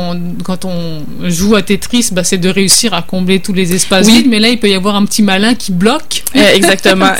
on joue à Tetris, c'est de réussir à combler tous les espaces vides, mais là, il peut y avoir un petit malin qui bloque. Exactement.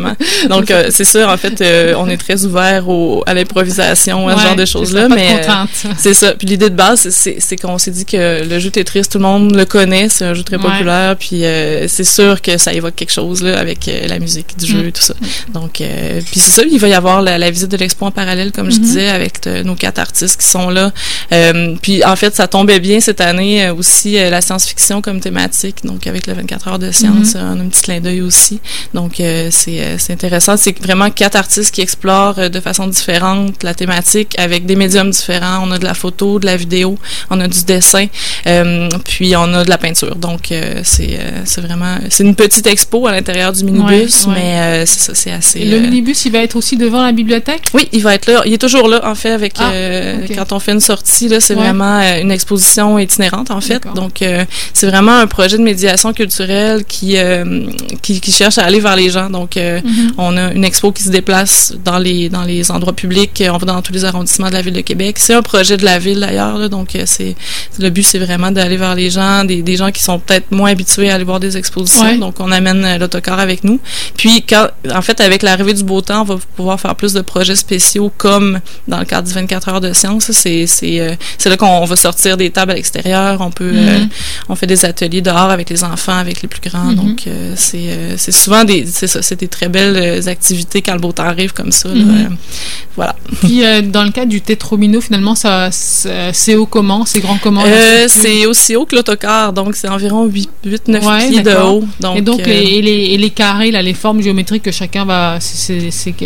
Donc, c'est sûr, en fait, on est très ouvert à l'improvisation, à ce genre de choses-là, mais c'est ça. Puis l'idée de base, c'est qu'on s'est dit que le jeu Tetris, tout le monde le connaît, c'est un jeu très populaire, puis c'est sûr que ça évoque quelque chose là, avec la musique du jeu, tout ça. Donc, puis c'est ça, il va y avoir la visite de l'expo en parallèle, comme je disais, avec nos 4 artistes qui sont là. Puis en fait, ça tombait bien cette année aussi, la science-fiction comme thématique, donc avec le 24 heures de science, on a un petit clin d'œil aussi. Donc, c'est intéressant. C'est vraiment 4 artistes qui explorent de façon différente la thématique avec des médiums différents. On a de la photo, de la vidéo, on a du dessin, puis on a de la peinture. Donc, c'est vraiment... C'est une petite expo à l'intérieur du minibus, mais c'est ça, c'est assez... Le minibus, il va être aussi devant la bibliothèque? Oui, il va être là. Il est toujours là, en fait, avec... Quand on fait une sortie, là, c'est vraiment une exposition itinérante, en fait. D'accord. Donc, c'est vraiment un projet de médiation culturelle qui cherche à aller vers les gens. Donc, on a une expo qui se déplace dans les endroits publics. On va dans tous les arrondissements de la Ville de Québec. C'est un projet de la Ville, d'ailleurs. Là, donc, le but, c'est vraiment d'aller vers les gens, des gens qui sont peut-être moins habitués à aller voir des expositions. Ouais. Donc, on amène l'autocar avec nous. Puis, en fait, avec l'arrivée du beau temps, on va pouvoir faire plus de projets spéciaux comme dans le cadre du 24 heures de science. C'est là qu'on va sortir des tables à l'extérieur. On fait des ateliers dehors avec les enfants, avec les plus grands. Donc, c'est souvent c'est des très belles activités quand le beau temps arrive comme ça. Là, voilà. Puis, dans le cas du Tétromino, finalement, c'est haut comment? C'est grand comment? C'est aussi haut que l'autocar. Donc, c'est environ 8-9 pieds de haut. Donc, et donc, les carrés, là, les formes géométriques que chacun va... C'est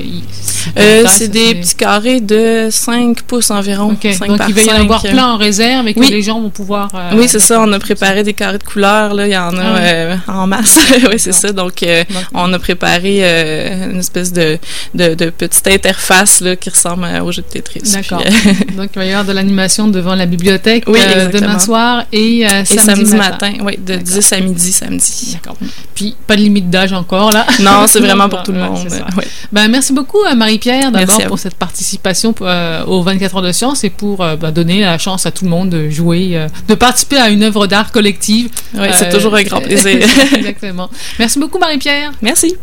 des petits carrés de 5 pouces environ. Okay. 5 donc, il va y en avoir plein en réserve et que les gens vont pouvoir... oui, c'est ça. On a préparé des carrés de couleurs. Là. Il y en a en masse. Oui, c'est ça. Donc, on a préparé une espèce de petite interface là, qui ressemble au jeu de Tetris. D'accord. Donc, il va y avoir de l'animation devant la bibliothèque demain soir et samedi matin. Oui, de 10 à midi samedi. D'accord. Puis, pas de limite d'âge encore, là. Non, c'est vraiment pour tout le monde. Merci beaucoup, Marie-Pierre, d'abord, pour cette participation aux 24 heures de science et pour donner la chance à tout le monde de jouer, de participer à une œuvre d'art collective. Oui, c'est toujours un grand plaisir. Exactement. Merci beaucoup, Marie-Pierre. Merci.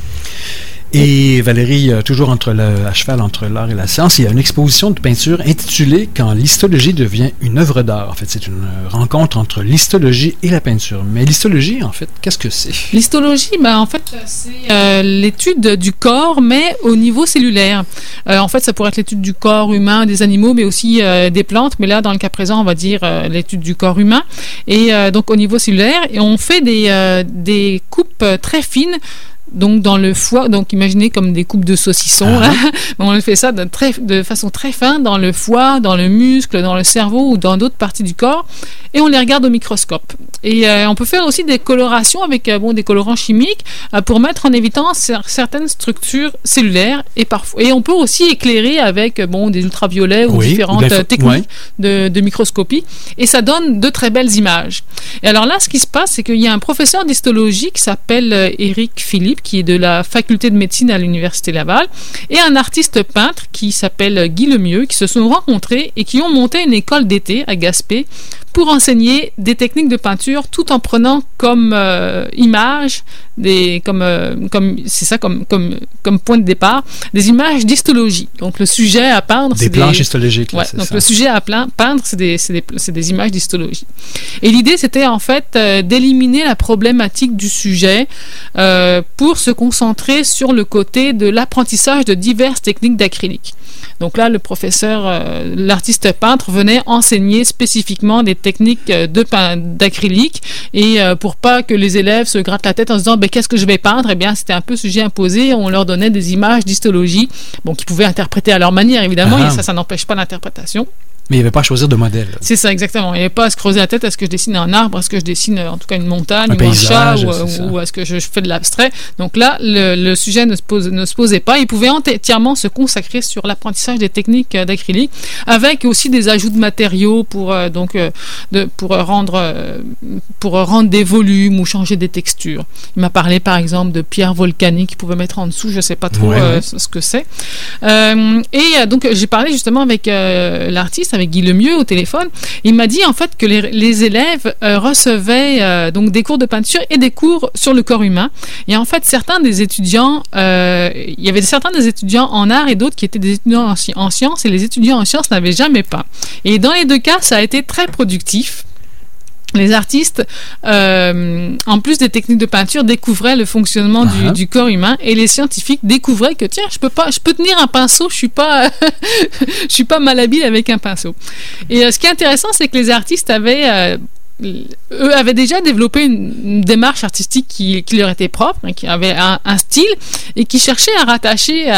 Et Valérie, toujours à cheval entre l'art et la science, il y a une exposition de peinture intitulée « Quand l'histologie devient une œuvre d'art ». En fait, c'est une rencontre entre l'histologie et la peinture. Mais l'histologie, en fait, qu'est-ce que c'est? L'histologie, en fait, c'est l'étude du corps, mais au niveau cellulaire. En fait, ça pourrait être l'étude du corps humain, des animaux, mais aussi des plantes. Mais là, dans le cas présent, on va dire l'étude du corps humain. Et donc, au niveau cellulaire, et on fait des coupes très fines, donc dans le foie, donc imaginez comme des coupes de saucisson, là. On fait ça de façon très fine dans le foie, dans le muscle, dans le cerveau ou dans d'autres parties du corps, et on les regarde au microscope. Et on peut faire aussi des colorations avec des colorants chimiques pour mettre en évidence certaines structures cellulaires, et on peut aussi éclairer avec des ultraviolets ou différentes techniques de microscopie, et ça donne de très belles images. Et alors là, ce qui se passe, c'est qu'il y a un professeur d'histologie qui s'appelle Éric Philippe, qui est de la faculté de médecine à l'Université Laval, et un artiste peintre qui s'appelle Guy Lemieux, qui se sont rencontrés et qui ont monté une école d'été à Gaspé pour enseigner des techniques de peinture tout en prenant comme image comme point de départ des images d'histologie. Donc le sujet à peindre, des planches histologiques. Là, donc le sujet à peindre, c'est des images d'histologie. Et l'idée, c'était en fait d'éliminer la problématique du sujet pour se concentrer sur le côté de l'apprentissage de diverses techniques d'acrylique. Donc là, le professeur, l'artiste peintre venait enseigner spécifiquement des techniques d'acrylique et pour pas que les élèves se grattent la tête en se disant qu'est-ce que je vais peindre, eh bien c'était un peu sujet imposé, on leur donnait des images d'histologie, qu'ils pouvaient interpréter à leur manière évidemment, et ça n'empêche pas l'interprétation. Mais il n'y avait pas à choisir de modèle. C'est ça, exactement. Il n'y avait pas à se creuser la tête, est-ce que je dessine un arbre, est-ce que je dessine en tout cas une montagne, ou un chat, ou est-ce que je fais de l'abstrait. Donc là, le sujet ne se posait pas. Il pouvait entièrement se consacrer sur l'apprentissage des techniques d'acrylique, avec aussi des ajouts de matériaux pour rendre des volumes ou changer des textures. Il m'a parlé par exemple de pierres volcaniques qu'il pouvait mettre en dessous, je ne sais pas trop ce que c'est. Et donc j'ai parlé justement avec l'artiste, avec Guy Lemieux au téléphone. Il m'a dit en fait que les élèves recevaient donc des cours de peinture et des cours sur le corps humain. Et en fait, certains des étudiants, il y avait certains des étudiants en art et d'autres qui étaient des étudiants en sciences, et les étudiants en sciences n'avaient jamais peint. Et dans les deux cas, ça a été très productif. Les artistes, en plus des techniques de peinture, découvraient le fonctionnement du corps humain, et les scientifiques découvraient que tiens, je peux tenir un pinceau, je suis pas malhabile avec un pinceau. Et ce qui est intéressant, c'est que les artistes avaient déjà développé une démarche artistique qui leur était propre, qui avait un style, et qui cherchait à rattacher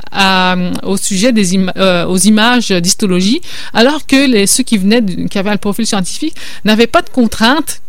au sujet aux images d'histologie, alors que ceux qui avaient un profil scientifique n'avaient pas de contraintes.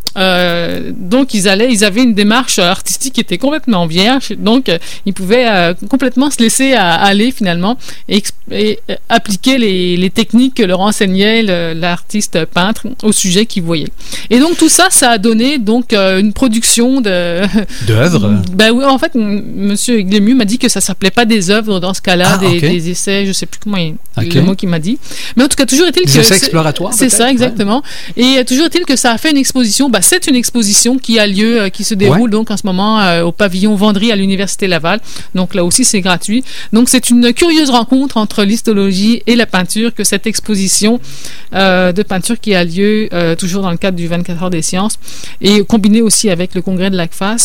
Donc ils avaient une démarche artistique qui était complètement vierge, donc ils pouvaient complètement se laisser aller finalement et appliquer les techniques que leur enseignait l'artiste peintre au sujet qu'ils voyaient. Et donc tout ça a donné donc une production d'œuvres. Oui, en fait, Monsieur Glému m'a dit que ça s'appelait pas des œuvres dans ce cas-là, des essais, je sais plus comment le mot qu'il m'a dit, mais en tout cas toujours est-il des essais exploratoires. C'est ça exactement. Et toujours est-il que ça a fait une exposition. C'est une exposition qui a lieu, qui se déroule donc en ce moment au pavillon Vendry à l'Université Laval. Donc là aussi, c'est gratuit. Donc c'est une curieuse rencontre entre l'histologie et la peinture que cette exposition de peinture qui a lieu toujours dans le cadre du 24 heures des sciences, et combinée aussi avec le congrès de l'ACFAS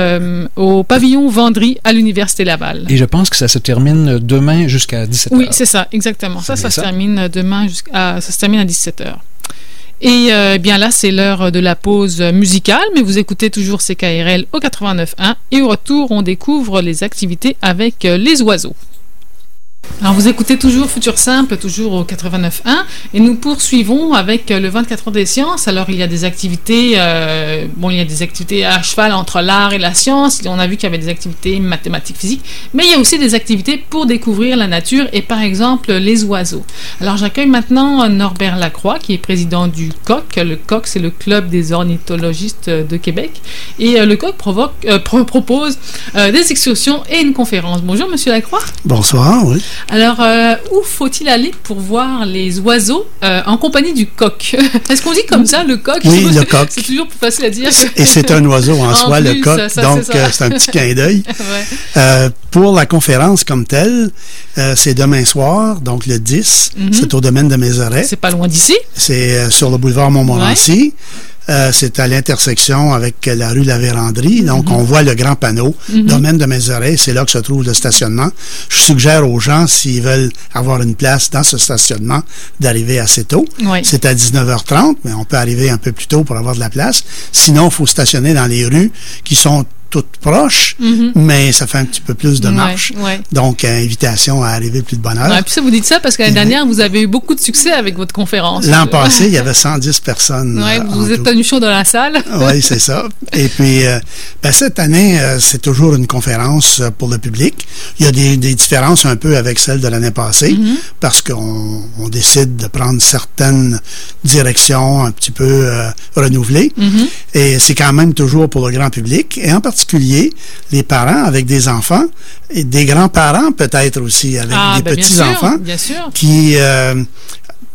au pavillon Vendry à l'Université Laval. Et je pense que ça se termine demain jusqu'à 17h. Oui, c'est ça, exactement. Ça se termine demain ça se termine à 17h. Et bien là, c'est l'heure de la pause musicale, mais vous écoutez toujours CKRL au 89.1, et au retour, on découvre les activités avec les oiseaux. Alors vous écoutez toujours Futur Simple, toujours au 89.1, et nous poursuivons avec le 24 heures des sciences. Alors il y a des activités, il y a des activités à cheval entre l'art et la science. On a vu qu'il y avait des activités mathématiques, physiques, mais il y a aussi des activités pour découvrir la nature, et par exemple les oiseaux. Alors j'accueille maintenant Norbert Lacroix, qui est président du COQ. Le COQ, c'est le Club des ornithologistes de Québec, et le COQ propose des excursions et une conférence. Bonjour Monsieur Lacroix. Bonsoir, oui. Alors, où faut-il aller pour voir les oiseaux en compagnie du coq? Est-ce qu'on dit comme ça, le coq? Oui, le coq. C'est toujours plus facile à dire. Et c'est un oiseau en soi, plus, le coq. Donc, c'est un petit clin d'œil. Ouais. Pour la conférence comme telle, c'est demain soir, donc le 10. C'est au domaine de Mézeray. C'est pas loin d'ici. C'est sur le boulevard Montmorency. Ouais. C'est à l'intersection avec la rue de la Vérandrie. Donc, on voit le grand panneau, domaine de Mézeray. C'est là que se trouve le stationnement. Je suggère aux gens, s'ils veulent avoir une place dans ce stationnement, d'arriver assez tôt. Oui. C'est à 19h30, mais on peut arriver un peu plus tôt pour avoir de la place. Sinon, il faut stationner dans les rues qui sont toutes proches, mais ça fait un petit peu plus de marche. Ouais. Donc, invitation à arriver plus de bonne heure. Ouais, puis ça, vous dites ça parce que l'année dernière, vous avez eu beaucoup de succès avec votre conférence. L'an passé, il y avait 110 personnes. Oui, vous êtes tenu chaud dans la salle. Oui, c'est ça. Et puis, cette année, c'est toujours une conférence pour le public. Il y a des différences un peu avec celle de l'année passée parce qu'on décide de prendre certaines directions un petit peu renouvelées. Et c'est quand même toujours pour le grand public. Et en particulier, les parents avec des enfants et des grands-parents peut-être aussi avec des petits-enfants qui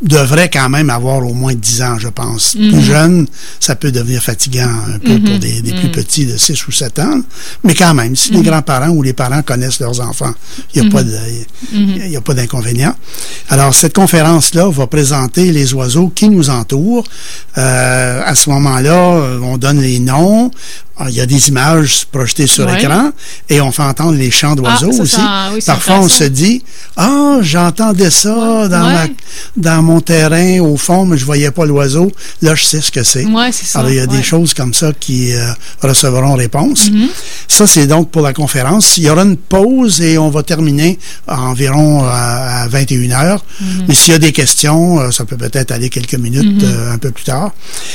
devrait quand même avoir au moins 10 ans, je pense. Plus jeune, ça peut devenir fatigant un peu pour des plus petits de 6 ou 7 ans. Mais quand même, si les grands-parents ou les parents connaissent leurs enfants, il n'y a pas d'inconvénient. Alors, cette conférence-là va présenter les oiseaux qui nous entourent. À ce moment-là, on donne les noms. Il y a des images projetées sur l'écran et on fait entendre les chants d'oiseaux aussi. Parfois, on se dit « Ah, j'entendais ça dans mon terrain au fond, mais je voyais pas l'oiseau. Là, je sais ce que c'est. » Alors, il y a des choses comme ça qui recevront réponse. Ça, c'est donc pour la conférence. Il y aura une pause et on va terminer environ à 21h. Mais s'il y a des questions, ça peut peut-être aller quelques minutes un peu plus tard.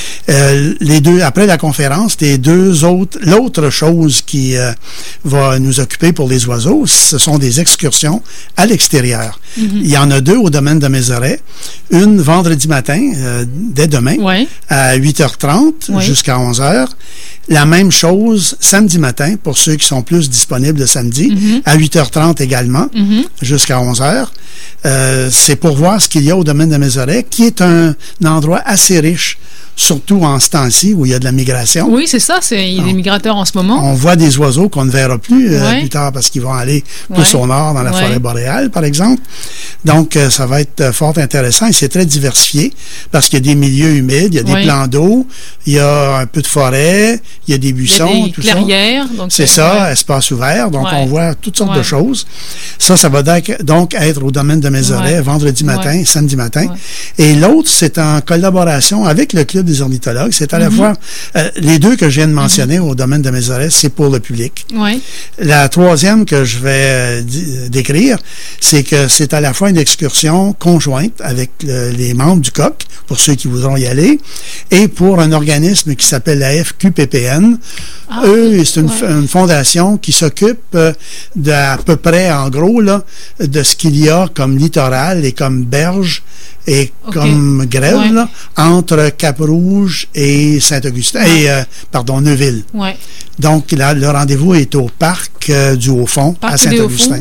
Après la conférence, l'autre chose qui va nous occuper pour les oiseaux, ce sont des excursions à l'extérieur. Il y en a 2 au domaine de Mézeray. Une vendredi matin, dès demain, à 8h30 jusqu'à 11h. La même chose samedi matin, pour ceux qui sont plus disponibles le samedi, à 8h30 également, jusqu'à 11h. C'est pour voir ce qu'il y a au domaine de Mézeray, qui est un endroit assez riche, surtout en ce temps-ci où il y a de la migration. Oui, c'est ça, il y a des migrateurs en ce moment. On voit des oiseaux qu'on ne verra plus plus tard parce qu'ils vont aller plus au nord, dans la forêt boréale, par exemple. Donc, ça va être fort intéressant et c'est très diversifié parce qu'il y a des milieux humides, il y a des plans d'eau, il y a un peu de forêt, il y a des buissons, tout ça. Il y a des clairières. Donc c'est ça, espace ouvert. Donc, on voit toutes sortes de choses. Ça va donc être au domaine de Mézeray, vendredi matin, samedi matin. Et l'autre, c'est en collaboration avec le Club des ornithologues. C'est à la fois les 2 que je viens de mentionner au domaine de Mézeray, c'est pour le public. La troisième que je vais décrire, c'est que c'est à la fois une excursion conjointe avec les membres du COC, pour ceux qui voudront y aller, et pour un organisme qui s'appelle la FQPPN. Eux, c'est une fondation qui s'occupe d'à peu près, en gros, là, de ce qu'il y a comme littoral et comme berge et comme grève là, entre Cap-Rouge et Saint-Augustin, Neuville. Donc, là, le rendez-vous est au parc du Haut-Fond à Saint-Augustin.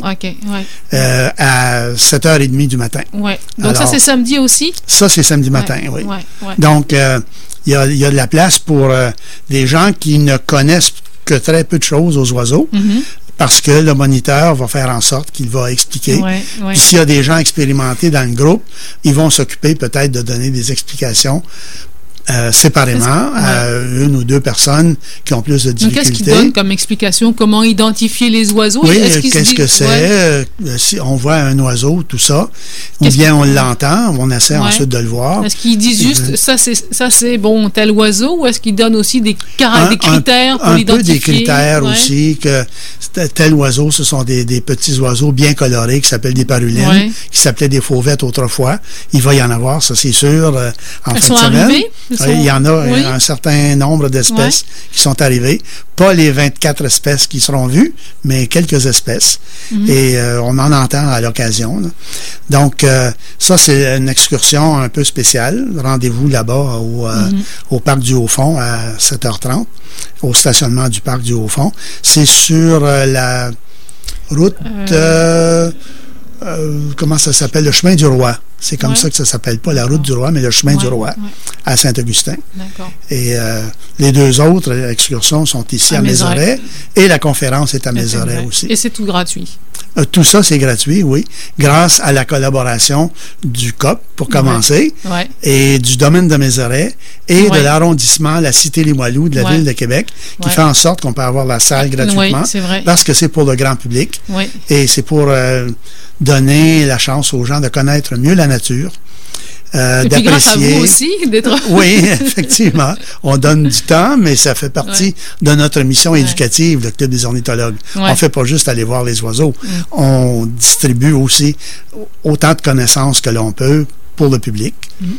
À 7h30 du matin. Donc, alors, ça, c'est samedi aussi? Ça, c'est samedi matin, oui. Donc, il y a de la place pour des gens qui ne connaissent que très peu de choses aux oiseaux. Parce que le moniteur va faire en sorte qu'il va expliquer. Puis s'il y a des gens expérimentés dans le groupe, ils vont s'occuper peut-être de donner des explications séparément à 1 ou 2 personnes qui ont plus de difficultés. Qu'est-ce qu'ils donnent comme explication? Comment identifier les oiseaux? Oui, qu'est-ce que c'est? Si on voit un oiseau, tout ça, ou bien on l'entend, on essaie ensuite de le voir. Est-ce qu'ils disent juste ça c'est bon, tel oiseau, ou est-ce qu'ils donnent aussi des critères pour l'identifier? Un peu des critères aussi, que tel oiseau, ce sont des petits oiseaux bien colorés qui s'appellent des parulines, qui s'appelaient des fauvettes autrefois. Il va y en avoir, ça c'est sûr, en fin de semaine. Arrivées? Il y en a un certain nombre d'espèces qui sont arrivées. Pas les 24 espèces qui seront vues, mais quelques espèces. Et on en entend à l'occasion. Donc, ça, c'est une excursion un peu spéciale. Rendez-vous là-bas au Parc du Haut-Fond à 7h30, au stationnement du Parc du Haut-Fond. C'est sur la route... comment ça s'appelle? Le chemin du Roi. C'est comme ça que ça s'appelle, pas la route du Roi, mais le chemin du Roi, à Saint-Augustin. Et les 2 autres excursions sont ici à Mézeray, et la conférence est à Mézeray aussi. Et c'est tout gratuit? Tout ça, c'est gratuit, oui, grâce à la collaboration du COP, pour commencer, et du domaine de Mézeray, et de l'arrondissement, la Cité-Limoilou de la Ville de Québec, qui fait en sorte qu'on peut avoir la salle gratuitement, parce que c'est pour le grand public, et c'est pour donner la chance aux gens de connaître mieux la nature. Et puis grâce à vous aussi d'être... Oui, effectivement. On donne du temps, mais ça fait partie de notre mission éducative, le Club des ornithologues. On ne fait pas juste aller voir les oiseaux. On distribue aussi autant de connaissances que l'on peut pour le public.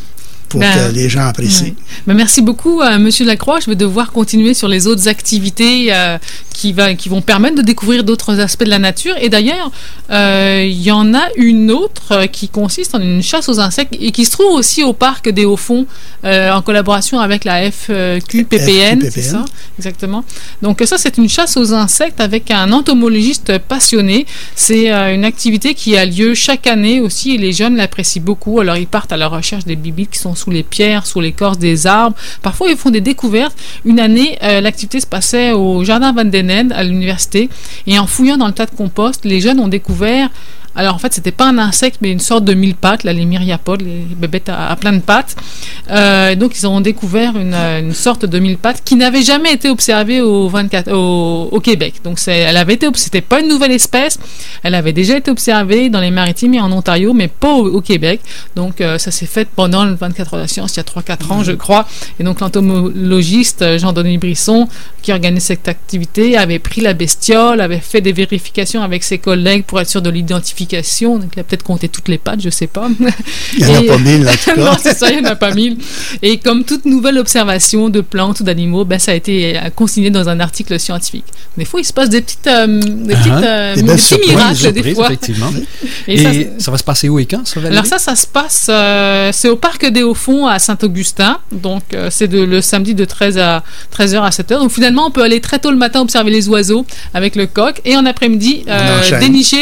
pour que les gens apprécient. Oui. Merci beaucoup, Monsieur Lacroix. Je vais devoir continuer sur les autres activités qui vont permettre de découvrir d'autres aspects de la nature. Et d'ailleurs, il y en a une autre qui consiste en une chasse aux insectes et qui se trouve aussi au parc des Hauts-Fonds en collaboration avec la FQPPN. C'est ça, exactement. Donc ça, c'est une chasse aux insectes avec un entomologiste passionné. C'est une activité qui a lieu chaque année aussi et les jeunes l'apprécient beaucoup. Alors, ils partent à la recherche des bibites qui sont sous les pierres, sous l'écorce des arbres. Parfois, ils font des découvertes. Une année, l'activité se passait au Jardin Van Den Ende à l'université et en fouillant dans le tas de compost, les jeunes ont découvert. Alors, en fait, c'était pas un insecte, mais une sorte de mille-pattes, là, les myriapodes, les bébêtes à plein de pattes. Donc, ils ont découvert une sorte de mille-pattes qui n'avait jamais été observée au Québec. Donc, c'était pas une nouvelle espèce. Elle avait déjà été observée dans les Maritimes et en Ontario, mais pas au Québec. Donc, ça s'est fait pendant le 24 heures de la science, il y a 3-4 ans, je crois. Et donc, l'entomologiste Jean-Denis Brisson, qui organise cette activité, avait pris la bestiole, avait fait des vérifications avec ses collègues pour être sûr de l'identification. Donc, il a peut-être compté toutes les pattes, je sais pas. Il n'y en a pas 1000, en tout cas. Non, c'est ça, il n'y en a pas 1000. Et comme toute nouvelle observation de plantes ou d'animaux, ça a été consigné dans un article scientifique. Des fois, il se passe des petits miracles, des fois. Effectivement. Et ça va se passer où et quand, ça, Valérie? Alors ça se passe, c'est au Parc des Hauts-Fonds à Saint-Augustin. Donc, c'est le samedi de 13h à 7h. Donc, finalement, on peut aller très tôt le matin observer les oiseaux avec le coq et en après-midi, dénicher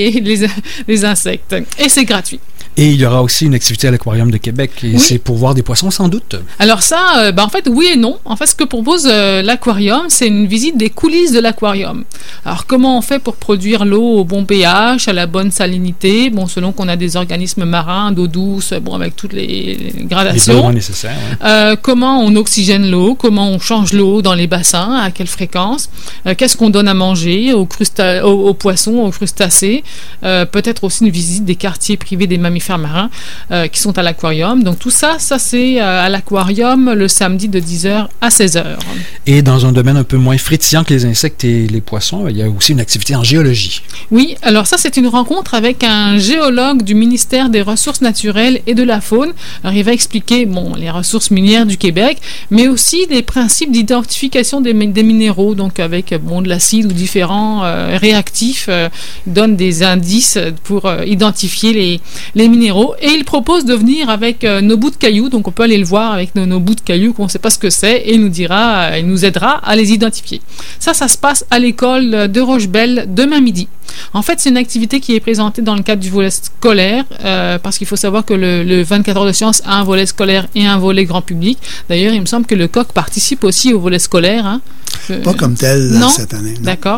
les insectes. Et c'est gratuit. Et il y aura aussi une activité à l'Aquarium de Québec. Et c'est pour voir des poissons, sans doute. Alors ça, en fait, oui et non. En fait, ce que propose l'Aquarium, c'est une visite des coulisses de l'Aquarium. Alors, comment on fait pour produire l'eau au bon pH, à la bonne salinité, selon qu'on a des organismes marins, d'eau douce, avec toutes les gradations. Les besoins nécessaires. Ouais. Comment on oxygène l'eau, comment on change l'eau dans les bassins, à quelle fréquence, qu'est-ce qu'on donne à manger aux poissons, aux crustacés. Peut-être aussi une visite des quartiers privés des mammifères marins qui sont à l'Aquarium. Donc tout ça c'est à l'Aquarium le samedi de 10h à 16h. Et dans un domaine un peu moins frétillant que les insectes et les poissons, il y a aussi une activité en géologie. Oui, alors ça c'est une rencontre avec un géologue du ministère des Ressources naturelles et de la faune. Alors il va expliquer les ressources minières du Québec, mais aussi des principes d'identification des minéraux, donc avec de l'acide ou différents réactifs, donne des indices pour identifier les minéraux, et il propose de venir avec nos bouts de cailloux, donc on peut aller le voir avec nos bouts de cailloux qu'on ne sait pas ce que c'est, et il nous aidera à les identifier. Ça se passe à l'école de Rochebelle demain midi. En fait, c'est une activité qui est présentée dans le cadre du volet scolaire, parce qu'il faut savoir que le 24 heures de sciences a un volet scolaire et un volet grand public. D'ailleurs, il me semble que le coq participe aussi au volet scolaire. Hein. Pas comme tel cette année. Non. D'accord.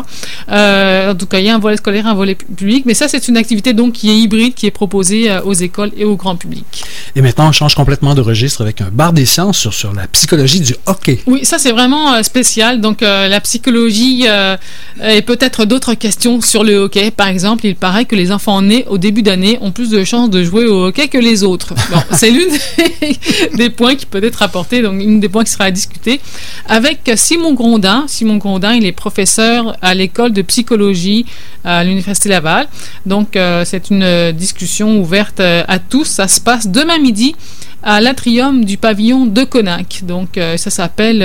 En tout cas, il y a un volet scolaire, un volet public, mais ça, c'est une activité donc qui est hybride, qui est proposée aux écoles et au grand public. Et maintenant, on change complètement de registre avec un bar des sciences sur la psychologie du hockey. Oui, ça, c'est vraiment spécial. Donc, la psychologie et peut-être d'autres questions sur le hockey. Par exemple, il paraît que les enfants nés au début d'année ont plus de chances de jouer au hockey que les autres. Bon, c'est l'une des points qui peut être apporté, donc une des points qui sera à discuter, avec Simon Grondin. Simon Grondin, il est professeur à l'école de psychologie à l'Université Laval. Donc, c'est une discussion ouverte à tous. Ça se passe demain midi à l'atrium du pavillon de Conac. Donc, ça s'appelle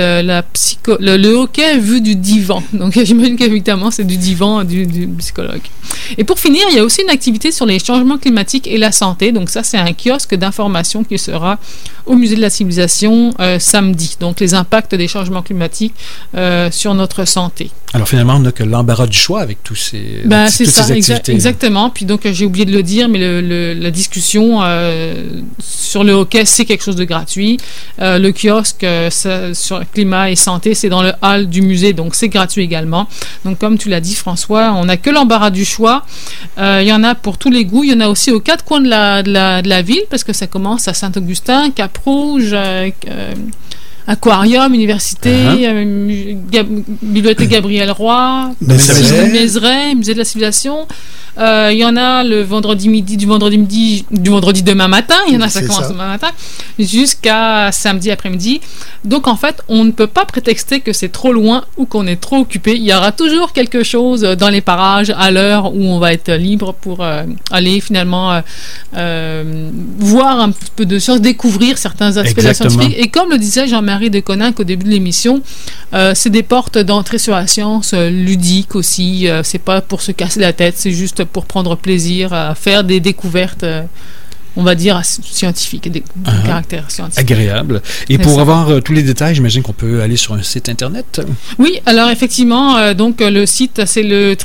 le hockey vu du divan. Donc, j'imagine qu'évidemment, c'est du divan du psychologue. Et pour finir, il y a aussi une activité sur les changements climatiques et la santé. Donc, ça, c'est un kiosque d'information qui sera au Musée de la Civilisation samedi. Donc, les impacts des changements climatiques sur notre santé. Alors, finalement, on n'a que l'embarras du choix avec toutes ces activités. Exactement. Puis donc, j'ai oublié de le dire, mais la discussion sur le hockey, c'est quelque chose de gratuit. Le kiosque sur climat et santé, c'est dans le hall du musée, donc c'est gratuit également. Donc, comme tu l'as dit, François, on n'a que l'embarras du choix. Il y en a pour tous les goûts. Il y en a aussi aux quatre coins de la ville, parce que ça commence à Saint-Augustin, Cap-Rouge, aquarium, université, bibliothèque Gabriel Roy, Mézeray, musée de la civilisation. Il y en a le vendredi demain matin. Il y en a, ça commence demain matin, jusqu'à samedi après-midi. Donc, en fait, on ne peut pas prétexter que c'est trop loin ou qu'on est trop occupé. Il y aura toujours quelque chose dans les parages à l'heure où on va être libre pour aller finalement voir un peu de science, découvrir certains aspects de la scientifique. Et comme le disait Jean-Marie de Coninck au début de l'émission, c'est des portes d'entrée sur la science ludique aussi. C'est pas pour se casser la tête, c'est juste pour prendre plaisir à faire des découvertes, on va dire, scientifiques, des caractères scientifiques. Agréable. Et pour avoir tous les détails, j'imagine qu'on peut aller sur un site Internet? Oui, alors effectivement, donc le site, c'est le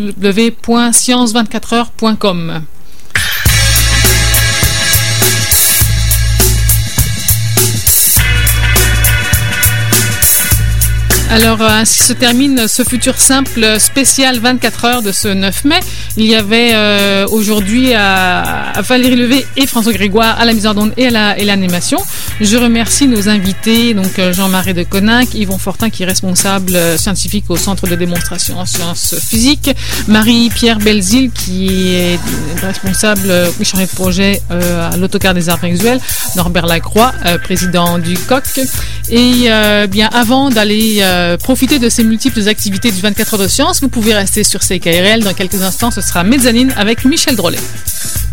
www.science24heures.com. Alors, ainsi se termine ce futur simple spécial 24 heures de ce 9 mai. Il y avait aujourd'hui Valérie Levé et François Grégoire à la mise en onde et à l'animation. Je remercie nos invités, donc Jean-Marie de Coninck, Yvon Fortin qui est responsable scientifique au Centre de démonstration en sciences physiques, Marie-Pierre Belzile qui est responsable chargé de projet à l'Autocar des arts visuels, Norbert Lacroix, président du COC. Et bien avant d'aller profiter de ces multiples activités du 24 heures de science, vous pouvez rester sur CKRL. Dans quelques instants, ce sera Mezzanine avec Michel Drolet.